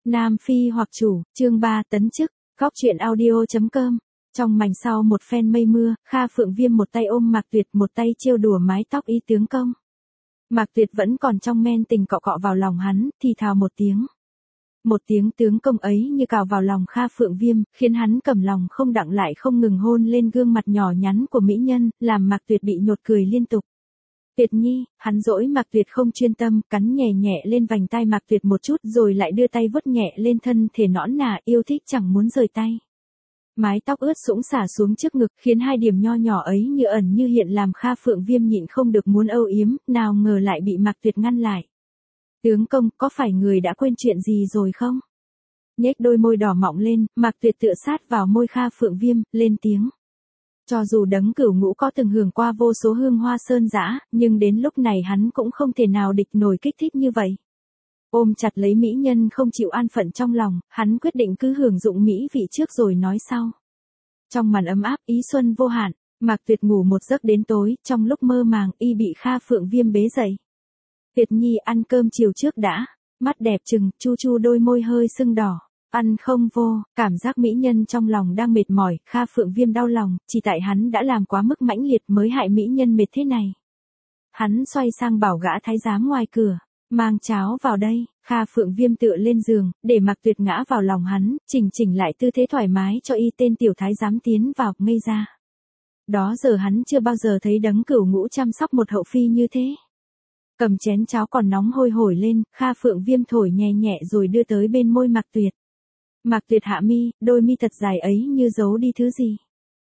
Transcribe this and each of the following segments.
Nam Phi hoặc chủ, chương 3 tấn chức, góc truyện audio.com. Trong mảnh sau một phen mây mưa, Kha Phượng Viêm một tay ôm Mạc Tuyệt, một tay trêu đùa mái tóc y tướng công. Mạc Tuyệt vẫn còn trong men tình cọ cọ vào lòng hắn, thì thào một tiếng. Một tiếng tướng công ấy như cào vào lòng Kha Phượng Viêm, khiến hắn cầm lòng không đặng lại không ngừng hôn lên gương mặt nhỏ nhắn của mỹ nhân, làm Mạc Tuyệt bị nhột cười liên tục. Tuyệt nhi, hắn dỗi Mạc Tuyệt không chuyên tâm, cắn nhẹ nhẹ lên vành tai Mạc Tuyệt một chút rồi lại đưa tay vuốt nhẹ lên thân thể nõn nà yêu thích chẳng muốn rời tay. Mái tóc ướt sũng xả xuống trước ngực, khiến hai điểm nho nhỏ ấy như ẩn như hiện làm Kha Phượng Viêm nhịn không được muốn âu yếm, nào ngờ lại bị Mạc Tuyệt ngăn lại. Tướng công, có phải người đã quên chuyện gì rồi không? Nhếch đôi môi đỏ mọng lên, Mạc Tuyệt tựa sát vào môi Kha Phượng Viêm, lên tiếng. Cho dù Đấng Cửu Ngũ có từng hưởng qua vô số hương hoa sơn dã, nhưng đến lúc này hắn cũng không thể nào địch nổi kích thích như vậy. Ôm chặt lấy mỹ nhân không chịu an phận trong lòng, hắn quyết định cứ hưởng dụng mỹ vị trước rồi nói sau. Trong màn ấm áp ý xuân vô hạn, Mạc Tuyệt ngủ một giấc đến tối, trong lúc mơ màng y bị Kha Phượng Viêm bế dậy. Tuyệt nhi ăn cơm chiều trước đã, mắt đẹp trừng, chu chu đôi môi hơi sưng đỏ. Ăn không vô, cảm giác mỹ nhân trong lòng đang mệt mỏi, Kha Phượng Viêm đau lòng, chỉ tại hắn đã làm quá mức mãnh liệt mới hại mỹ nhân mệt thế này. Hắn xoay sang bảo gã thái giám ngoài cửa, mang cháo vào đây. Kha Phượng Viêm tựa lên giường, để Mạc Tuyệt ngã vào lòng hắn, chỉnh lại tư thế thoải mái cho y tên tiểu thái giám tiến vào, ngây ra. Đó giờ hắn chưa bao giờ thấy Đấng Cửu Ngũ chăm sóc một hậu phi như thế. Cầm chén cháo còn nóng hôi hổi lên, Kha Phượng Viêm thổi nhẹ nhẹ rồi đưa tới bên môi Mạc Tuyệt. Mạc Tuyệt hạ mi, đôi mi thật dài ấy như giấu đi thứ gì.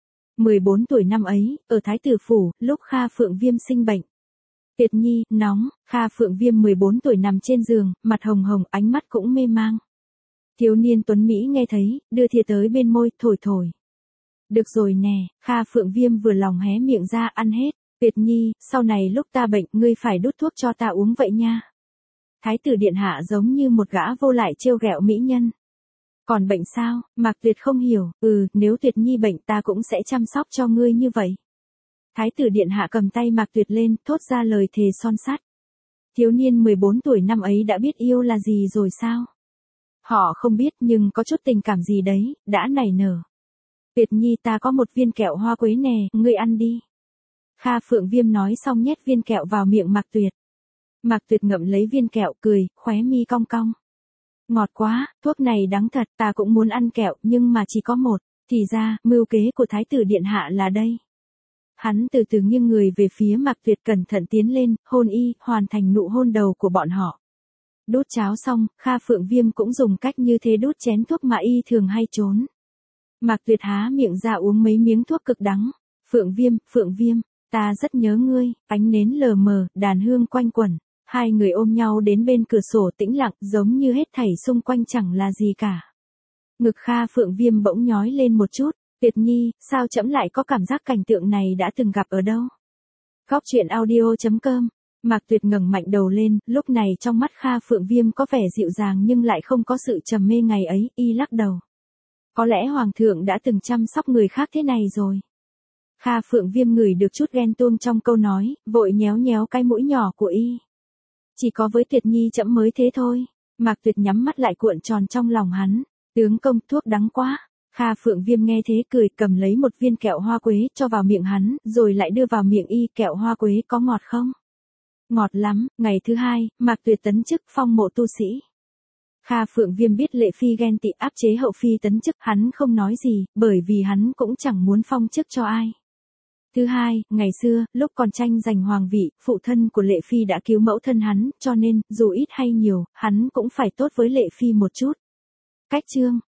14 tuổi năm ấy, ở Thái Tử Phủ, lúc Kha Phượng Viêm sinh bệnh. Tuyệt nhi, nóng, Kha Phượng Viêm 14 tuổi nằm trên giường, mặt hồng hồng, ánh mắt cũng mê mang. Thiếu niên tuấn Mỹ nghe thấy, đưa thìa tới bên môi, thổi. Được rồi nè, Kha Phượng Viêm vừa lòng hé miệng ra ăn hết. Tuyệt nhi, sau này lúc ta bệnh, ngươi phải đút thuốc cho ta uống vậy nha. Thái tử điện hạ giống như một gã vô lại trêu ghẹo mỹ nhân. Còn bệnh sao? Mạc Tuyệt không hiểu, nếu Tuyệt nhi bệnh ta cũng sẽ chăm sóc cho ngươi như vậy. Thái tử điện hạ cầm tay Mạc Tuyệt lên, thốt ra lời thề son sắt. Thiếu niên 14 tuổi năm ấy đã biết yêu là gì rồi sao? Họ không biết nhưng có chút tình cảm gì đấy, đã nảy nở. Tuyệt nhi ta có một viên kẹo hoa quế nè, ngươi ăn đi. Kha Phượng Viêm nói xong nhét viên kẹo vào miệng Mạc Tuyệt. Mạc Tuyệt ngậm lấy viên kẹo cười, khóe mi cong cong. Ngọt quá, thuốc này đắng thật, ta cũng muốn ăn kẹo nhưng mà chỉ có một. Thì ra, mưu kế của Thái tử điện hạ là đây. Hắn từ từ nghiêng người về phía Mạc Tuyệt cẩn thận tiến lên, hôn y, hoàn thành nụ hôn đầu của bọn họ. Đút cháo xong, Kha Phượng Viêm cũng dùng cách như thế đút chén thuốc mà y thường hay trốn. Mạc Tuyệt há miệng ra uống mấy miếng thuốc cực đắng. Phượng Viêm, ta rất nhớ ngươi, ánh nến lờ mờ, đàn hương quanh quẩn. Hai người ôm nhau đến bên cửa sổ tĩnh lặng, giống như hết thảy xung quanh chẳng là gì cả. Ngực Kha Phượng Viêm bỗng nhói lên một chút. Tuyệt nhi, sao trẫm lại có cảm giác cảnh tượng này đã từng gặp ở đâu? Góc truyện audio.com. Mạc Tuyệt ngẩng mạnh đầu lên, lúc này trong mắt Kha Phượng Viêm có vẻ dịu dàng nhưng lại không có sự trầm mê ngày ấy, y lắc đầu. Có lẽ Hoàng thượng đã từng chăm sóc người khác thế này rồi. Kha Phượng Viêm ngửi được chút ghen tuông trong câu nói, vội nhéo nhéo cái mũi nhỏ của y. Chỉ có với Tuyệt nhi trẫm mới thế thôi. Mạc Tuyệt nhắm mắt lại cuộn tròn trong lòng hắn. Tướng công, thuốc đắng quá. Kha Phượng Viêm nghe thế cười, cầm lấy một viên kẹo hoa quế cho vào miệng hắn, rồi lại đưa vào miệng y. Kẹo hoa quế có ngọt không? Ngọt lắm. Ngày thứ hai, Mạc Tuyệt tấn chức phong mộ tu sĩ. Kha Phượng Viêm biết Lệ Phi ghen tị áp chế hậu phi tấn chức, hắn không nói gì, bởi vì hắn cũng chẳng muốn phong chức cho ai. Thứ hai, ngày xưa, lúc còn tranh giành hoàng vị, phụ thân của Lệ Phi đã cứu mẫu thân hắn, cho nên, dù ít hay nhiều, hắn cũng phải tốt với Lệ Phi một chút. Cách chương.